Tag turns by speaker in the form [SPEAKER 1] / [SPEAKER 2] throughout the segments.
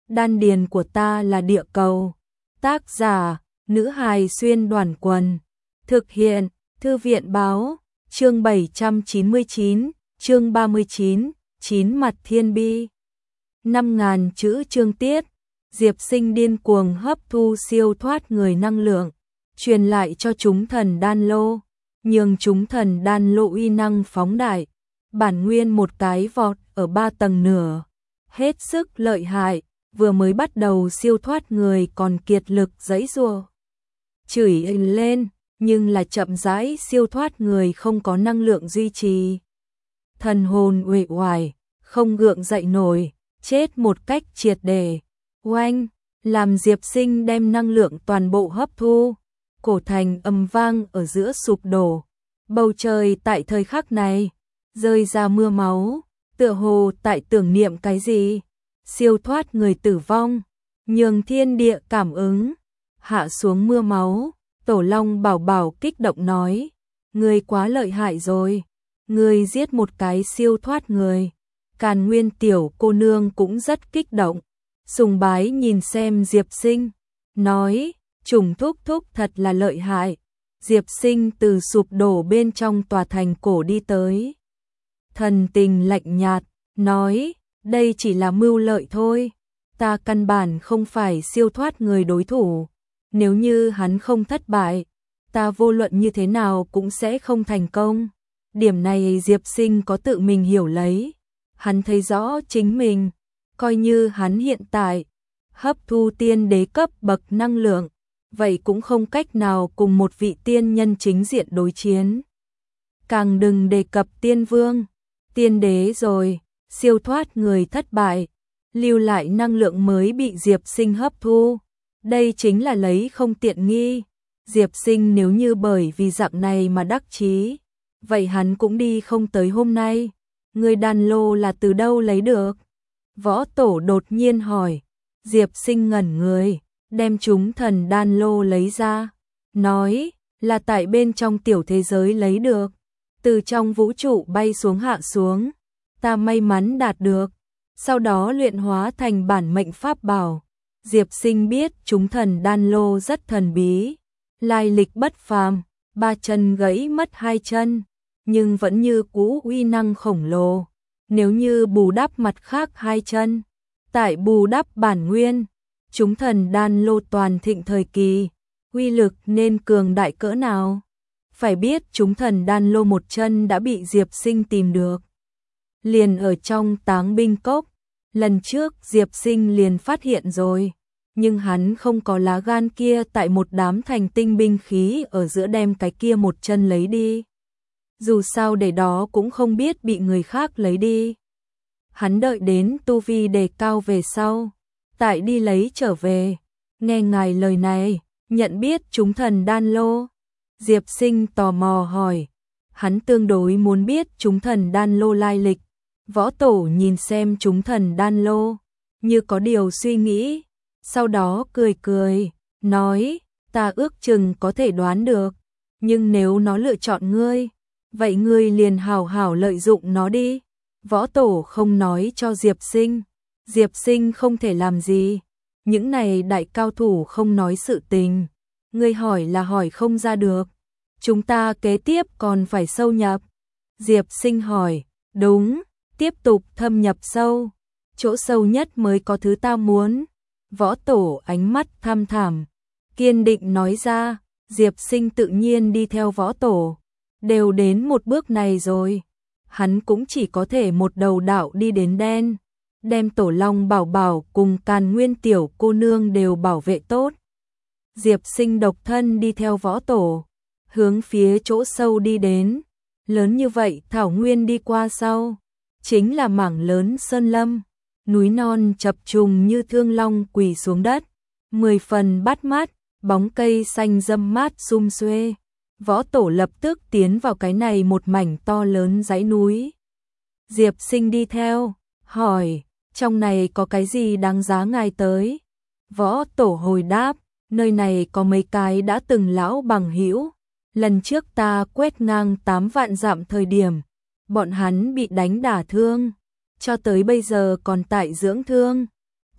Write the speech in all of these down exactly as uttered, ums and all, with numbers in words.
[SPEAKER 1] Đan điền của ta là địa cầu. Tác giả, nữ hài xuyên đoàn quần. Thực hiện, Thư viện báo, chương bảy trăm chín mươi chín, chương ba mươi chín, chín mặt thiên bi. năm nghìn chữ chương tiết, Diệp Sinh điên cuồng hấp thu siêu thoát người năng lượng, truyền lại cho chúng thần đan lô, nhường chúng thần đan lô uy năng phóng đại, bản nguyên một cái vọt ở ba tầng nửa, hết sức lợi hại, vừa mới bắt đầu siêu thoát người còn kiệt lực giãy giụa, chửi lên, nhưng là chậm rãi siêu thoát người không có năng lượng duy trì. Thần hồn uể oải, không gượng dậy nổi, chết một cách triệt để. Oanh, làm Diệp Sinh đem năng lượng toàn bộ hấp thu, cổ thành ầm vang ở giữa sụp đổ. Bầu trời tại thời khắc này rơi ra mưa máu, tựa hồ tại tưởng niệm cái gì. Siêu thoát người tử vong, nhường thiên địa cảm ứng, hạ xuống mưa máu. Tổ Long Bảo Bảo kích động nói, ngươi quá lợi hại rồi, ngươi giết một cái siêu thoát người. Càn Nguyên tiểu cô nương cũng rất kích động, sùng bái nhìn xem Diệp Sinh, nói, trùng thúc thúc thật là lợi hại. Diệp Sinh từ sụp đổ bên trong tòa thành cổ đi tới, thần tình lạnh nhạt, nói, đây chỉ là mưu lợi thôi, ta căn bản không phải siêu thoát người đối thủ. Nếu như hắn không thất bại, ta vô luận như thế nào cũng sẽ không thành công. Điểm này Diệp Sinh có tự mình hiểu lấy. Hắn thấy rõ chính mình, coi như hắn hiện tại hấp thu tiên đế cấp bậc năng lượng, vậy cũng không cách nào cùng một vị tiên nhân chính diện đối chiến. Càng đừng đề cập tiên vương, tiên đế rồi, siêu thoát người thất bại, lưu lại năng lượng mới bị Diệp Sinh hấp thu. Đây chính là lấy không tiện nghi. Diệp Sinh nếu như bởi vì dạng này mà đắc chí, vậy hắn cũng đi không tới hôm nay. Người đan lô là từ đâu lấy được? Võ Tổ đột nhiên hỏi. Diệp Sinh ngẩn người, đem chúng thần đan lô lấy ra, nói là tại bên trong tiểu thế giới lấy được, từ trong vũ trụ bay xuống hạ xuống, ta may mắn đạt được, sau đó luyện hóa thành bản mệnh pháp bảo. Diệp Sinh biết chúng thần đan lô rất thần bí, lai lịch bất phàm, ba chân gãy mất hai chân, nhưng vẫn như cũ uy năng khổng lồ. Nếu như bù đắp mặt khác hai chân, tại bù đắp bản nguyên, chúng thần đan lô toàn thịnh thời kỳ, uy lực nên cường đại cỡ nào. Phải biết chúng thần đan lô một chân đã bị Diệp Sinh tìm được, liền ở trong táng binh cốc. Lần trước Diệp Sinh liền phát hiện rồi, nhưng hắn không có lá gan kia tại một đám thành tinh binh khí ở giữa đem cái kia một chân lấy đi. Dù sao để đó cũng không biết bị người khác lấy đi. Hắn đợi đến tu vi đề cao về sau, tại đi lấy trở về. Nghe ngài lời này, nhận biết chúng thần đan lô. Diệp Sinh tò mò hỏi, hắn tương đối muốn biết chúng thần đan lô lai lịch. Võ Tổ nhìn xem chúng thần đan lô, như có điều suy nghĩ, sau đó cười cười, nói, ta ước chừng có thể đoán được, nhưng nếu nó lựa chọn ngươi, vậy ngươi liền hảo hảo lợi dụng nó đi. Võ Tổ không nói cho Diệp Sinh, Diệp Sinh không thể làm gì, những này đại cao thủ không nói sự tình, ngươi hỏi là hỏi không ra được, chúng ta kế tiếp còn phải sâu nhập. Diệp Sinh hỏi, đúng. Tiếp tục thâm nhập sâu, chỗ sâu nhất mới có thứ ta muốn. Võ Tổ ánh mắt thăm thẳm, kiên định nói ra. Diệp Sinh tự nhiên đi theo Võ Tổ, đều đến một bước này rồi, hắn cũng chỉ có thể một đầu đạo đi đến đen, đem Tổ Long Bảo Bảo cùng Càn Nguyên tiểu cô nương đều bảo vệ tốt. Diệp Sinh độc thân đi theo Võ Tổ, hướng phía chỗ sâu đi đến. Lớn như vậy thảo nguyên đi qua sau, chính là mảng lớn sơn lâm, núi non chập trùng như thương long quỳ xuống đất, mười phần bắt mắt, bóng cây xanh râm mát sum xuê. Võ Tổ lập tức tiến vào cái này một mảnh to lớn dãy núi. Diệp Sinh đi theo, hỏi, trong này có cái gì đáng giá ngài tới? Võ Tổ hồi đáp, nơi này có mấy cái đã từng lão bằng hữu, lần trước ta quét ngang tám vạn dặm thời điểm, bọn hắn bị đánh đả thương, cho tới bây giờ còn tại dưỡng thương.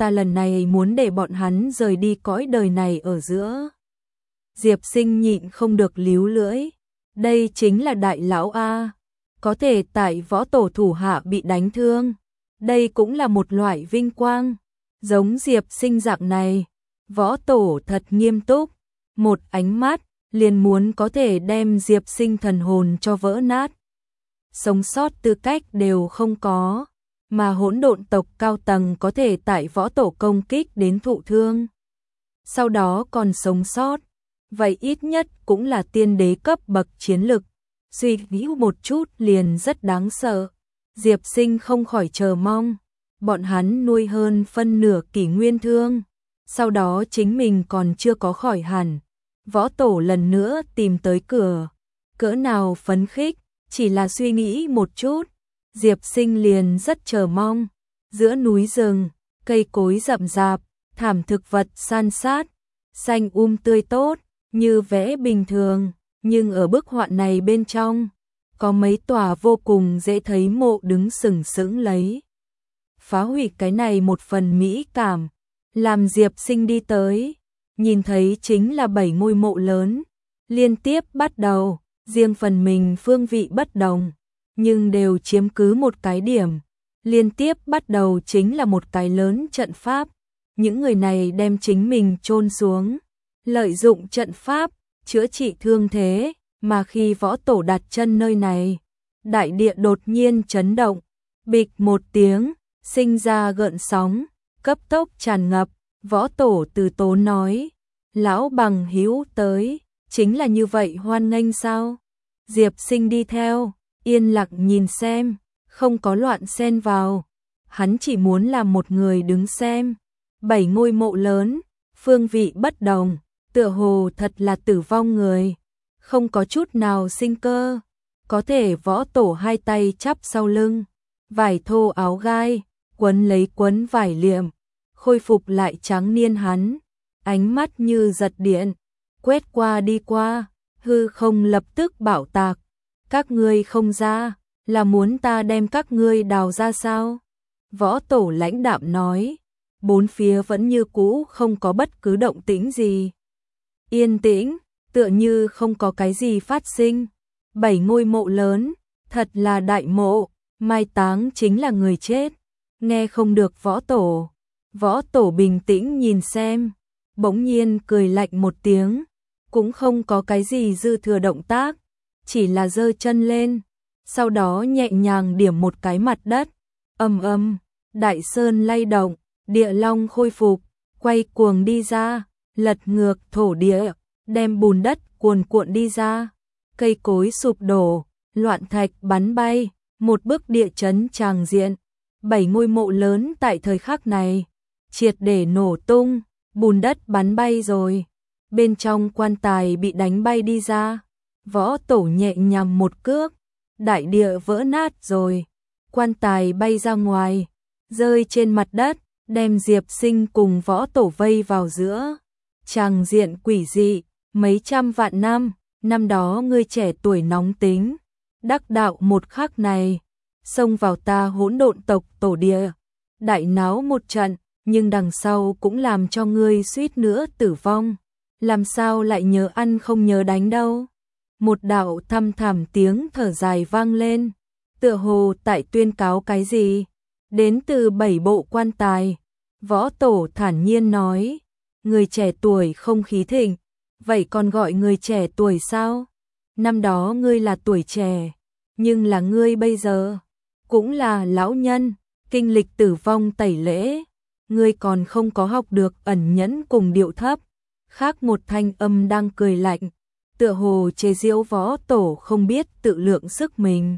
[SPEAKER 1] ta lần này muốn để bọn hắn rời đi cõi đời này ở giữa. Diệp Sinh nhịn không được líu lưỡi. Đây chính là đại lão A. Có thể tại võ tổ thủ hạ bị đánh thương. Đây cũng là một loại vinh quang. Giống Diệp Sinh dạng này. Võ tổ thật nghiêm túc. Một ánh mắt, liền muốn có thể đem Diệp Sinh thần hồn cho vỡ nát. Sống sót tư cách đều không có. Mà hỗn độn tộc cao tầng có thể tại võ tổ công kích đến thụ thương. Sau đó còn sống sót. Vậy ít nhất cũng là tiên đế cấp bậc chiến lực. Suy nghĩ một chút liền rất đáng sợ. Diệp Sinh không khỏi chờ mong. Bọn hắn nuôi hơn phân nửa kỷ nguyên thương. Sau đó chính mình còn chưa có khỏi hẳn. Võ tổ lần nữa tìm tới cửa. Cỡ nào phấn khích, chỉ là suy nghĩ một chút. Diệp Sinh liền rất chờ mong. Giữa núi rừng, cây cối rậm rạp, thảm thực vật san sát, xanh um tươi tốt, như vẽ bình thường. Nhưng ở bức họa này bên trong, có mấy tòa vô cùng dễ thấy mộ đứng sừng sững lấy. Phá hủy cái này một phần mỹ cảm, làm Diệp Sinh đi tới, nhìn thấy chính là bảy ngôi mộ lớn, liên tiếp bắt đầu, riêng phần mình phương vị bất đồng, nhưng đều chiếm cứ một cái điểm. Liên tiếp bắt đầu chính là một cái lớn trận pháp, những người này đem chính mình chôn xuống, lợi dụng trận pháp, chữa trị thương thế, mà khi võ tổ đặt chân nơi này, đại địa đột nhiên chấn động, bịch một tiếng, sinh ra gợn sóng, cấp tốc tràn ngập, võ tổ từ tốn nói, lão bằng hữu tới, chính là như vậy hoan nghênh sao? Diệp Sinh đi theo, yên lặng nhìn xem, không có loạn xen vào, hắn chỉ muốn làm một người đứng xem, bảy ngôi mộ lớn, phương vị bất đồng, tựa hồ thật là tử vong người, không có chút nào sinh cơ, có thể võ tổ hai tay chắp sau lưng, vải thô áo gai, quấn lấy quấn vải liệm, khôi phục lại trắng niên hắn, ánh mắt như giật điện, quét qua đi qua, hư không lập tức bảo tạc, các ngươi không ra, là muốn ta đem các ngươi đào ra sao? Võ tổ lãnh đạm nói, bốn phía vẫn như cũ không có bất cứ động tĩnh gì. Yên tĩnh, tựa như không có cái gì phát sinh. Bảy ngôi mộ lớn, thật là đại mộ, mai táng chính là người chết. Nghe không được võ tổ. Võ tổ bình tĩnh nhìn xem, bỗng nhiên cười lạnh một tiếng, cũng không có cái gì dư thừa động tác, chỉ là giơ chân lên, sau đó nhẹ nhàng điểm một cái mặt đất, ầm ầm, đại sơn lay động, địa long khôi phục, quay cuồng đi ra, lật ngược thổ địa, đem bùn đất cuồn cuộn đi ra, cây cối sụp đổ, loạn thạch bắn bay, một bức địa chấn tràng diện, bảy ngôi mộ lớn tại thời khắc này, triệt để nổ tung, bùn đất bắn bay rồi, bên trong quan tài bị đánh bay đi ra, võ tổ nhẹ nhàng một cước, đại địa vỡ nát rồi, quan tài bay ra ngoài, rơi trên mặt đất, đem Diệp Sinh cùng võ tổ vây vào giữa, tràng diện quỷ dị, mấy trăm vạn năm, năm đó ngươi trẻ tuổi nóng tính, đắc đạo một khắc này, xông vào ta hỗn độn tộc tổ địa, đại náo một trận, nhưng đằng sau cũng làm cho ngươi suýt nữa tử vong, làm sao lại nhớ ăn không nhớ đánh đâu. Một đạo thăm thẳm tiếng thở dài vang lên, tựa hồ tại tuyên cáo cái gì, đến từ bảy bộ quan tài. Võ tổ thản nhiên nói, người trẻ tuổi không khí thịnh, vậy còn gọi người trẻ tuổi sao? Năm đó ngươi là tuổi trẻ, nhưng là ngươi bây giờ, cũng là lão nhân, kinh lịch tử vong tẩy lễ, ngươi còn không có học được ẩn nhẫn cùng điệu thấp. Khác một thanh âm đang cười lạnh, tựa hồ chế giễu võ tổ không biết tự lượng sức mình.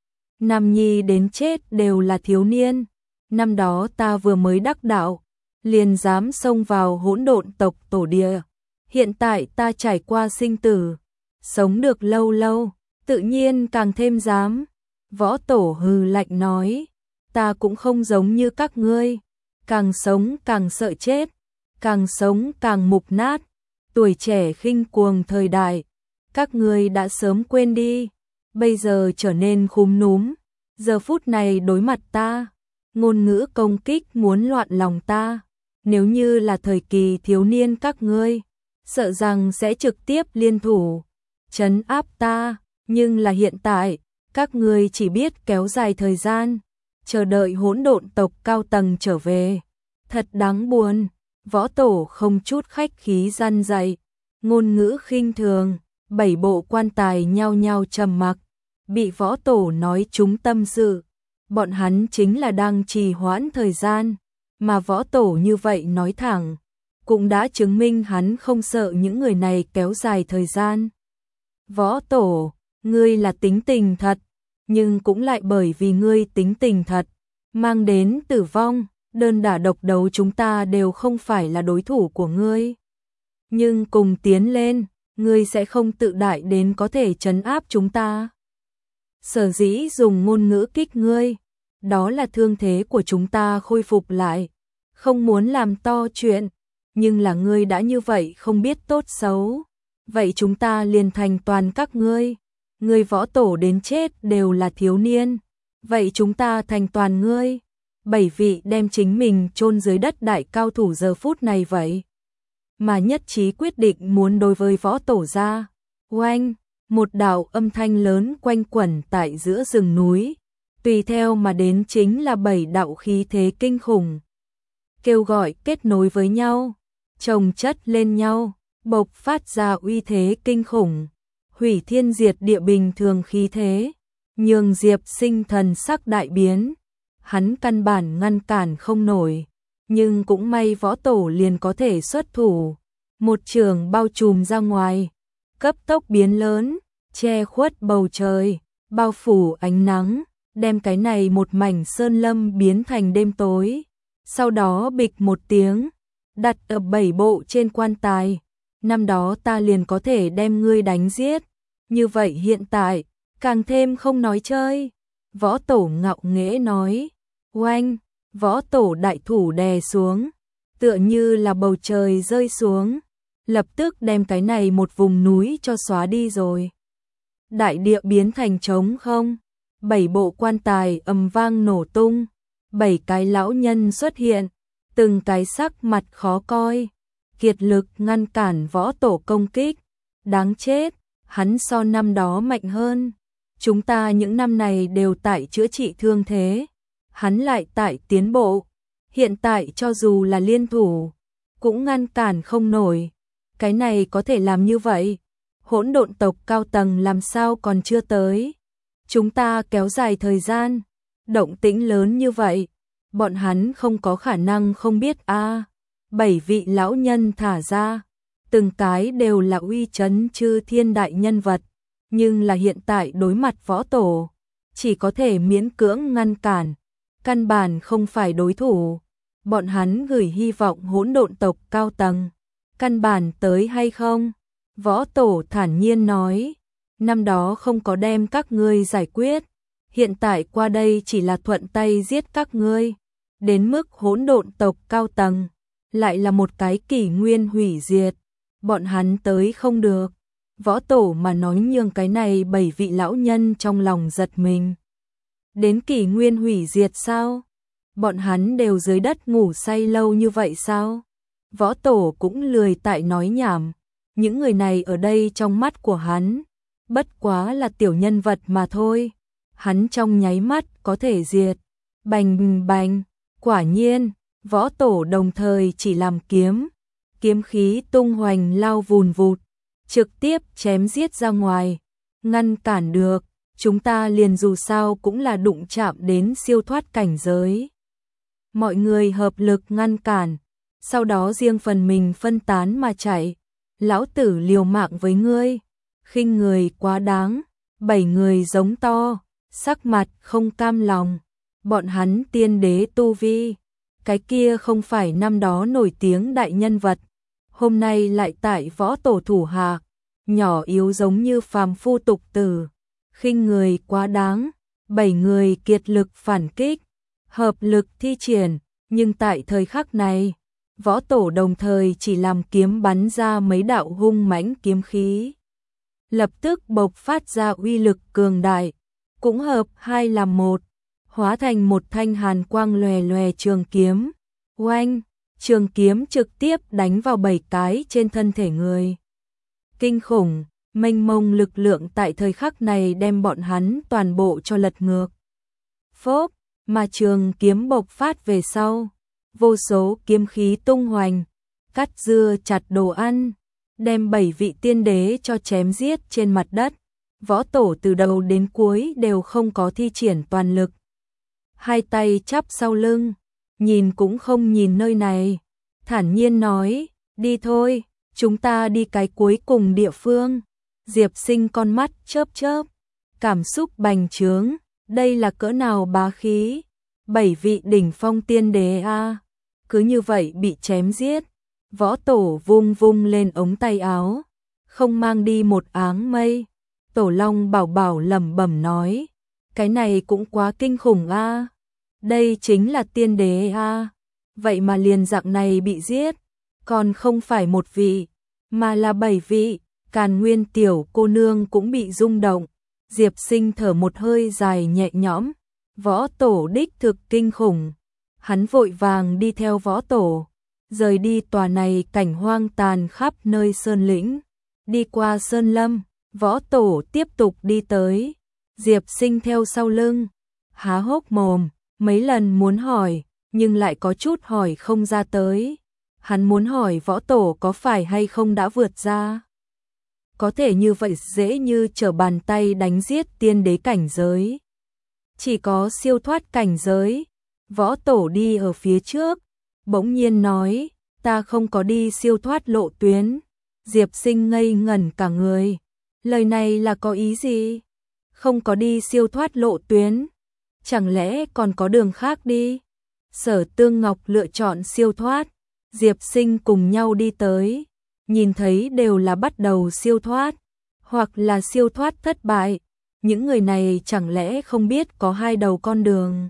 [SPEAKER 1] Nam nhi đến chết đều là thiếu niên, năm đó ta vừa mới đắc đạo, liền dám xông vào hỗn độn tộc tổ địa. Hiện tại ta trải qua sinh tử, sống được lâu lâu, tự nhiên càng thêm dám. Võ tổ hừ lạnh nói, ta cũng không giống như các ngươi, càng sống càng sợ chết, càng sống càng mục nát, tuổi trẻ khinh cuồng thời đại, các ngươi đã sớm quên đi, bây giờ trở nên khúm núm, giờ phút này đối mặt ta, ngôn ngữ công kích muốn loạn lòng ta, Nếu như là thời kỳ thiếu niên các ngươi, sợ rằng sẽ trực tiếp liên thủ, trấn áp ta, nhưng là hiện tại, các ngươi chỉ biết kéo dài thời gian, chờ đợi hỗn độn tộc cao tầng trở về. Thật đáng buồn, võ tổ không chút khách khí răn dạy, ngôn ngữ khinh thường, bảy bộ quan tài nhao nhao trầm mặc, bị võ tổ nói chúng tâm sự. Bọn hắn chính là đang trì hoãn thời gian, mà võ tổ như vậy nói thẳng, cũng đã chứng minh hắn không sợ những người này kéo dài thời gian. Võ tổ, ngươi là tính tình thật, nhưng cũng lại bởi vì ngươi tính tình thật, mang đến tử vong, đơn đả độc đấu chúng ta đều không phải là đối thủ của ngươi. Nhưng cùng tiến lên, ngươi sẽ không tự đại đến có thể trấn áp chúng ta. Sở dĩ dùng ngôn ngữ kích ngươi, đó là thương thế của chúng ta khôi phục lại, không muốn làm to chuyện, nhưng là ngươi đã như vậy không biết tốt xấu, vậy chúng ta liền thành toàn các ngươi. Ngươi võ tổ đến chết đều là thiếu niên, vậy chúng ta thành toàn ngươi. Bảy vị đem chính mình chôn dưới đất đại cao thủ giờ phút này vậy, mà nhất trí quyết định muốn đối với võ tổ ra. Oanh, một đạo âm thanh lớn quanh quẩn tại giữa rừng núi, tùy theo mà đến chính là bảy đạo khí thế kinh khủng, kêu gọi kết nối với nhau, chồng chất lên nhau, bộc phát ra uy thế kinh khủng, hủy thiên diệt địa bình thường khí thế, nhường Diệp Sinh thần sắc đại biến. Hắn căn bản ngăn cản không nổi, nhưng cũng may võ tổ liền có thể xuất thủ, một trường bao trùm ra ngoài, cấp tốc biến lớn, che khuất bầu trời, bao phủ ánh nắng, đem cái này một mảnh sơn lâm biến thành đêm tối. Sau đó bịch một tiếng, đặt ở bảy bộ trên quan tài, năm đó ta liền có thể đem ngươi đánh giết, như vậy hiện tại, càng thêm không nói chơi. Võ tổ ngạo nghễ nói. Oanh, võ tổ đại thủ đè xuống, tựa như là bầu trời rơi xuống, lập tức đem cái này một vùng núi cho xóa đi rồi. Đại địa biến thành trống không, bảy bộ quan tài ầm vang nổ tung, bảy cái lão nhân xuất hiện, từng cái sắc mặt khó coi, kiệt lực ngăn cản võ tổ công kích. Đáng chết, hắn so năm đó mạnh hơn, chúng ta những năm này đều tại chữa trị thương thế, hắn lại tại tiến bộ, hiện tại cho dù là liên thủ, cũng ngăn cản không nổi. Cái này có thể làm như vậy, hỗn độn tộc cao tầng làm sao còn chưa tới. Chúng ta kéo dài thời gian, động tĩnh lớn như vậy, bọn hắn không có khả năng không biết a. À, bảy vị lão nhân thả ra, từng cái đều là uy chấn chư thiên đại nhân vật, nhưng là hiện tại đối mặt võ tổ, chỉ có thể miễn cưỡng ngăn cản, căn bản không phải đối thủ. Bọn hắn gửi hy vọng hỗn độn tộc cao tầng, căn bản tới hay không? Võ tổ thản nhiên nói, năm đó không có đem các ngươi giải quyết, hiện tại qua đây chỉ là thuận tay giết các ngươi, đến mức hỗn độn tộc cao tầng, lại là một cái kỷ nguyên hủy diệt, bọn hắn tới không được. Võ tổ mà nói nhường cái này bảy vị lão nhân trong lòng giật mình. Đến kỷ nguyên hủy diệt sao? Bọn hắn đều dưới đất ngủ say lâu như vậy sao? Võ tổ cũng lười tại nói nhảm, những người này ở đây trong mắt của hắn, bất quá là tiểu nhân vật mà thôi. Hắn trong nháy mắt có thể diệt. Bành bành, quả nhiên, võ tổ đồng thời chỉ làm kiếm, kiếm khí tung hoành lao vùn vụt, trực tiếp chém giết ra ngoài, ngăn cản được, chúng ta liền dù sao cũng là đụng chạm đến siêu thoát cảnh giới. Mọi người hợp lực ngăn cản, sau đó riêng phần mình phân tán mà chạy. Lão tử liều mạng với ngươi, khinh người quá đáng. Bảy người giống to, sắc mặt không cam lòng. Bọn hắn tiên đế tu vi, cái kia không phải năm đó nổi tiếng đại nhân vật, hôm nay lại tại võ tổ thủ hạ, nhỏ yếu giống như phàm phu tục tử, khinh người quá đáng. Bảy người kiệt lực phản kích, hợp lực thi triển, nhưng tại thời khắc này, võ tổ đồng thời chỉ làm kiếm bắn ra mấy đạo hung mãnh kiếm khí, lập tức bộc phát ra uy lực cường đại, cũng hợp hai làm một, hóa thành một thanh hàn quang lòe lòe trường kiếm. Oanh, trường kiếm trực tiếp đánh vào bảy cái trên thân thể người. Kinh khủng, mênh mông lực lượng tại thời khắc này đem bọn hắn toàn bộ cho lật ngược. Phốp, mà trường kiếm bộc phát về sau, vô số kiếm khí tung hoành, cắt dưa chặt đồ ăn, đem bảy vị tiên đế cho chém giết trên mặt đất. Võ Tổ từ đầu đến cuối đều không có thi triển toàn lực. Hai tay chắp sau lưng, nhìn cũng không nhìn nơi này, thản nhiên nói, đi thôi, chúng ta đi cái cuối cùng địa phương. Diệp Sinh con mắt chớp chớp, cảm xúc bành trướng, đây là cỡ nào bá khí, bảy vị đỉnh phong tiên đế a, cứ như vậy bị chém giết. Võ Tổ vung vung lên ống tay áo, không mang đi một áng mây. Tổ Long Bảo Bảo lẩm bẩm nói, cái này cũng quá kinh khủng a, đây chính là tiên đế a, vậy mà liền dạng này bị giết, còn không phải một vị, mà là bảy vị. Càn Nguyên tiểu cô nương cũng bị rung động. Diệp Sinh thở một hơi dài nhẹ nhõm, Võ Tổ đích thực kinh khủng. Hắn vội vàng đi theo Võ Tổ, rời đi tòa này cảnh hoang tàn khắp nơi sơn lĩnh, đi qua sơn lâm. Võ Tổ tiếp tục đi tới, Diệp Sinh theo sau lưng, há hốc mồm, mấy lần muốn hỏi, nhưng lại có chút hỏi không ra tới. Hắn muốn hỏi Võ Tổ có phải hay không đã vượt ra. Có thể như vậy dễ như trở bàn tay đánh giết tiên đế cảnh giới. Chỉ có siêu thoát cảnh giới. Võ Tổ đi ở phía trước, bỗng nhiên nói, ta không có đi siêu thoát lộ tuyến. Diệp Sinh ngây ngẩn cả người. Lời này là có ý gì? Không có đi siêu thoát lộ tuyến, chẳng lẽ còn có đường khác đi? Sở Tương Ngọc lựa chọn siêu thoát, Diệp Sinh cùng nhau đi tới, nhìn thấy đều là bắt đầu siêu thoát, hoặc là siêu thoát thất bại. Những người này chẳng lẽ không biết có hai đầu con đường?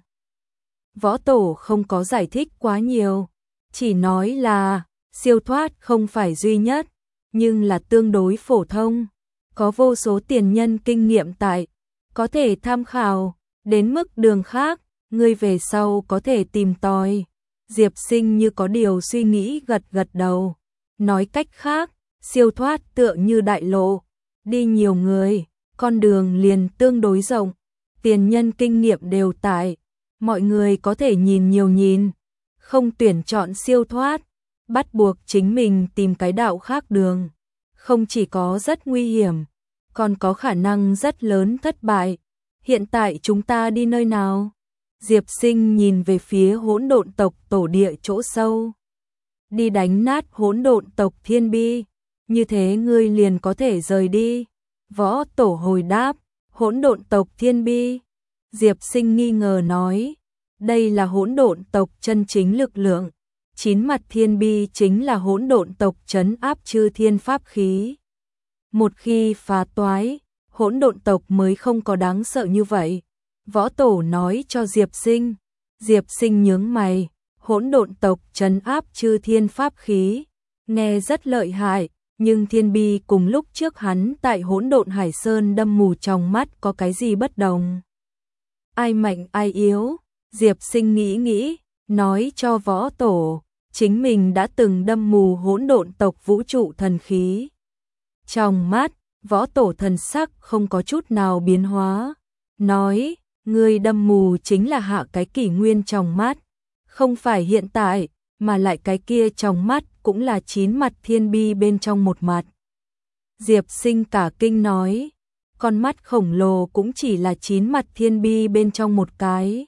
[SPEAKER 1] Võ Tổ không có giải thích quá nhiều, chỉ nói là siêu thoát không phải duy nhất, nhưng là tương đối phổ thông. Có vô số tiền nhân kinh nghiệm tại, có thể tham khảo, đến mức đường khác, ngươi về sau có thể tìm tòi. Diệp Sinh như có điều suy nghĩ gật gật đầu. Nói cách khác, siêu thoát tựa như đại lộ, đi nhiều người, con đường liền tương đối rộng, tiền nhân kinh nghiệm đều tại, mọi người có thể nhìn nhiều nhìn, không tuyển chọn siêu thoát, bắt buộc chính mình tìm cái đạo khác đường. Không chỉ có rất nguy hiểm, còn có khả năng rất lớn thất bại. Hiện tại chúng ta đi nơi nào? Diệp Sinh nhìn về phía hỗn độn tộc tổ địa chỗ sâu. Đi đánh nát hỗn độn tộc Thiên Bi, như thế ngươi liền có thể rời đi. Võ Tổ hồi đáp, hỗn độn tộc Thiên Bi. Diệp Sinh nghi ngờ nói, đây là hỗn độn tộc chân chính lực lượng. Chín mặt Thiên Bi chính là hỗn độn tộc trấn áp chư thiên pháp khí. Một khi phá toái, hỗn độn tộc mới không có đáng sợ như vậy. Võ Tổ nói cho Diệp Sinh. Diệp Sinh nhướng mày, hỗn độn tộc trấn áp chư thiên pháp khí, nghe rất lợi hại, nhưng Thiên Bi cùng lúc trước hắn tại hỗn độn Hải Sơn đâm mù trong mắt có cái gì bất đồng? Ai mạnh ai yếu? Diệp Sinh nghĩ nghĩ, nói cho Võ Tổ, chính mình đã từng đâm mù hỗn độn tộc vũ trụ thần khí. Trong mắt, Võ Tổ thần sắc không có chút nào biến hóa, nói, người đâm mù chính là hạ cái kỷ nguyên trong mắt, không phải hiện tại, mà lại cái kia trong mắt cũng là chín mặt Thiên Bi bên trong một mặt. Diệp Sinh cả kinh nói, con mắt khổng lồ cũng chỉ là chín mặt Thiên Bi bên trong một cái.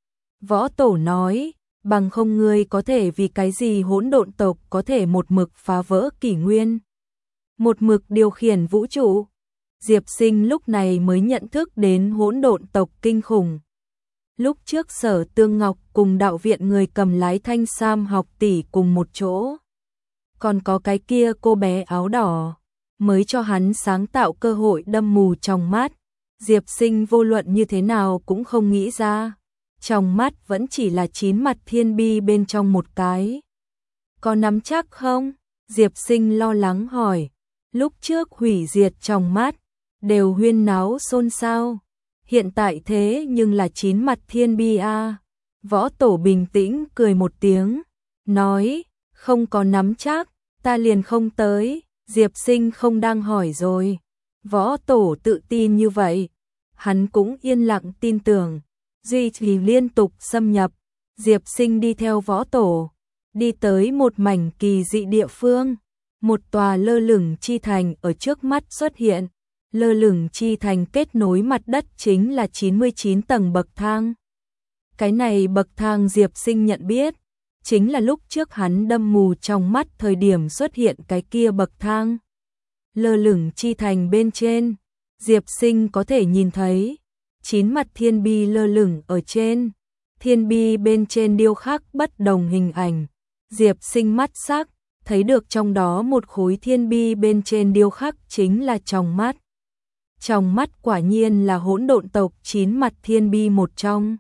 [SPEAKER 1] Võ Tổ nói, bằng không ngươi có thể vì cái gì hỗn độn tộc có thể một mực phá vỡ kỷ nguyên, một mực điều khiển vũ trụ. Diệp Sinh lúc này mới nhận thức đến hỗn độn tộc kinh khủng. Lúc trước Sở Tương Ngọc cùng đạo viện người cầm lái Thanh Sam học tỷ cùng một chỗ, còn có cái kia cô bé áo đỏ, mới cho hắn sáng tạo cơ hội đâm mù trong mắt. Diệp Sinh vô luận như thế nào cũng không nghĩ ra, trong mắt vẫn chỉ là chín mặt Thiên Bi bên trong một cái. Có nắm chắc không? Diệp Sinh lo lắng hỏi. Lúc trước hủy diệt trong mắt, đều huyên náo xôn xao. Hiện tại thế nhưng là chín mặt Thiên Bi a. Võ Tổ bình tĩnh cười một tiếng, nói, Không có nắm chắc, ta liền không tới. Diệp Sinh không đang hỏi rồi. Võ Tổ tự tin như vậy, hắn cũng yên lặng tin tưởng. Duy trì liên tục xâm nhập, Diệp Sinh đi theo Võ Tổ, đi tới một mảnh kỳ dị địa phương. Một tòa lơ lửng chi thành ở trước mắt xuất hiện. Lơ lửng chi thành kết nối mặt đất chính là chín mươi chín tầng bậc thang. Cái này bậc thang Diệp Sinh nhận biết, chính là lúc trước hắn đâm mù trong mắt thời điểm xuất hiện cái kia bậc thang. Lơ lửng chi thành bên trên, Diệp Sinh có thể nhìn thấy chín mặt thiên bi lơ lửng ở trên. Thiên bi bên trên điêu khắc bất đồng hình ảnh. Diệp Sinh mắt sắc, thấy được trong đó một khối thiên bi bên trên điêu khắc chính là tròng mắt. Tròng mắt quả nhiên là hỗn độn tộc chín mặt thiên bi một trong.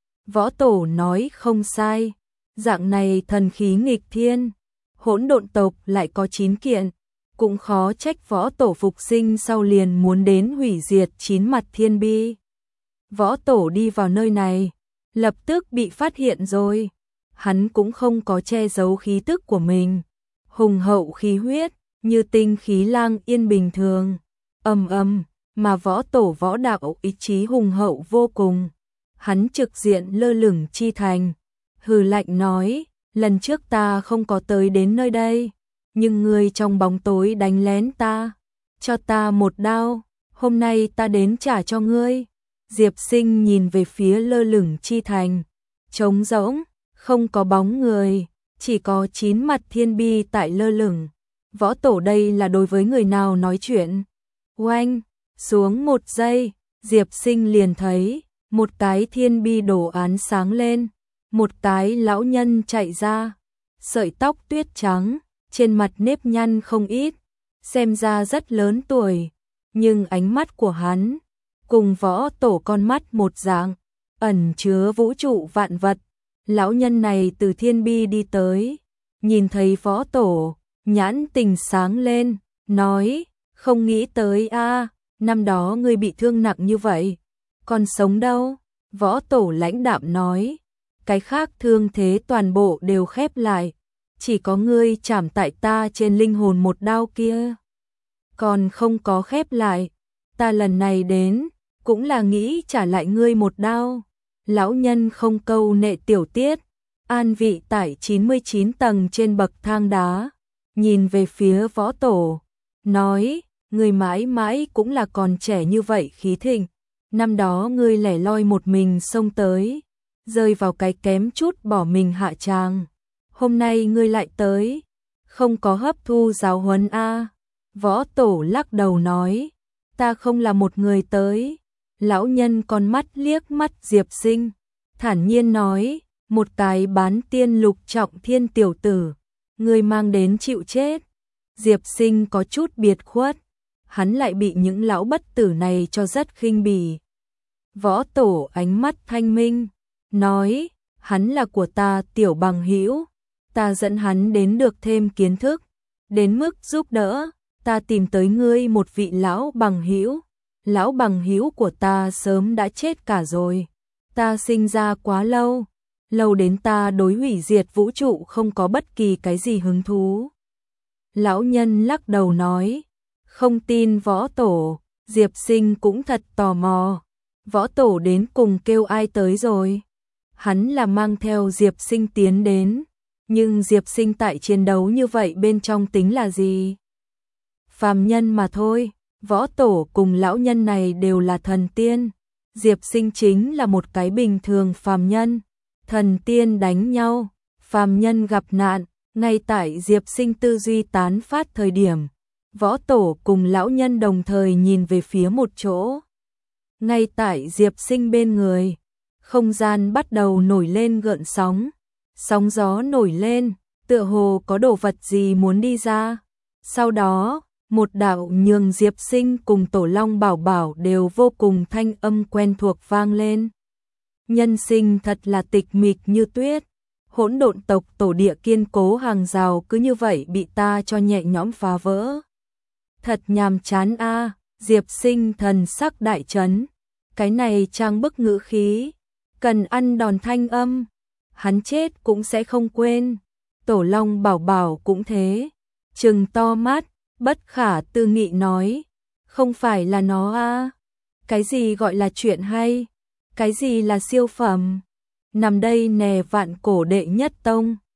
[SPEAKER 1] Võ Tổ nói không sai, dạng này thần khí nghịch thiên, hỗn độn tộc lại có chín kiện, cũng khó trách Võ Tổ phục sinh sau liền muốn đến hủy diệt chín mặt thiên bi. Võ Tổ đi vào nơi này, lập tức bị phát hiện rồi. Hắn cũng không có che giấu khí tức của mình, hùng hậu khí huyết, như tinh khí lang yên bình thường. Ầm ầm, mà Võ Tổ võ đạo ý chí hùng hậu vô cùng. Hắn trực diện lơ lửng chi thành, hừ lạnh nói, lần trước ta không có tới đến nơi đây, nhưng ngươi trong bóng tối đánh lén ta, cho ta một đao, hôm nay ta đến trả cho ngươi. Diệp Sinh nhìn về phía lơ lửng chi thành, trống rỗng, không có bóng người, chỉ có chín mặt thiên bi tại lơ lửng. Võ Tổ đây là đối với người nào nói chuyện? Oanh, xuống một giây, Diệp Sinh liền thấy một cái thiên bi đồ án sáng lên, một cái lão nhân chạy ra, sợi tóc tuyết trắng, trên mặt nếp nhăn không ít, xem ra rất lớn tuổi, nhưng ánh mắt của hắn cùng Võ Tổ con mắt một dạng, ẩn chứa vũ trụ vạn vật. Lão nhân này từ thiên bi đi tới, nhìn thấy Võ Tổ, nhãn tình sáng lên, nói, không nghĩ tới a, năm đó ngươi bị thương nặng như vậy, còn sống đâu? Võ Tổ lãnh đạm nói, cái khác thương thế toàn bộ đều khép lại, chỉ có ngươi chảm tại ta trên linh hồn một đao kia, còn không có khép lại. Ta lần này đến, cũng là nghĩ trả lại ngươi một đao. Lão nhân không câu nệ tiểu tiết, an vị tại chín mươi chín tầng trên bậc thang đá, nhìn về phía Võ Tổ, nói, ngươi mãi mãi cũng là còn trẻ như vậy khí thịnh, năm đó ngươi lẻ loi một mình xông tới, rơi vào cái kém chút bỏ mình hạ tràng, hôm nay ngươi lại tới, không có hấp thu giáo huấn a. Võ Tổ lắc đầu nói, ta không là một người tới. Lão nhân con mắt liếc mắt Diệp Sinh, thản nhiên nói, một cái bán tiên lục trọng thiên tiểu tử, người mang đến chịu chết. Diệp Sinh có chút biệt khuất, hắn lại bị những lão bất tử này cho rất khinh bỉ. Võ Tổ ánh mắt thanh minh, nói, hắn là của ta tiểu bằng hữu, ta dẫn hắn đến được thêm kiến thức, đến mức giúp đỡ, ta tìm tới ngươi một vị lão bằng hữu. Lão bằng hữu của ta sớm đã chết cả rồi, ta sinh ra quá lâu, lâu đến ta đối hủy diệt vũ trụ không có bất kỳ cái gì hứng thú. Lão nhân lắc đầu nói, không tin Võ Tổ. Diệp Sinh cũng thật tò mò, Võ Tổ đến cùng kêu ai tới rồi? Hắn là mang theo Diệp Sinh tiến đến, nhưng Diệp Sinh tại chiến đấu như vậy bên trong tính là gì? Phàm nhân mà thôi. Võ Tổ cùng lão nhân này đều là thần tiên, Diệp Sinh chính là một cái bình thường phàm nhân. Thần tiên đánh nhau, phàm nhân gặp nạn, ngay tại Diệp Sinh tư duy tán phát thời điểm, Võ Tổ cùng lão nhân đồng thời nhìn về phía một chỗ. Ngay tại Diệp Sinh bên người, không gian bắt đầu nổi lên gợn sóng, sóng gió nổi lên, tựa hồ có đồ vật gì muốn đi ra. Sau đó, một đạo nhường Diệp Sinh cùng Tổ Long Bảo Bảo đều vô cùng thanh âm quen thuộc vang lên. Nhân sinh thật là tịch mịch như tuyết, hỗn độn tộc tổ địa kiên cố hàng rào cứ như vậy bị ta cho nhẹ nhõm phá vỡ. Thật nhàm chán a. Diệp Sinh thần sắc đại chấn, cái này trang bức ngữ khí, cần ăn đòn thanh âm, hắn chết cũng sẽ không quên. Tổ Long Bảo Bảo cũng thế, trừng to mắt, bất khả tư nghị nói, không phải là nó à? Cái gì gọi là chuyện hay? Cái gì là siêu phẩm? Nằm đây nè vạn cổ đệ nhất tông.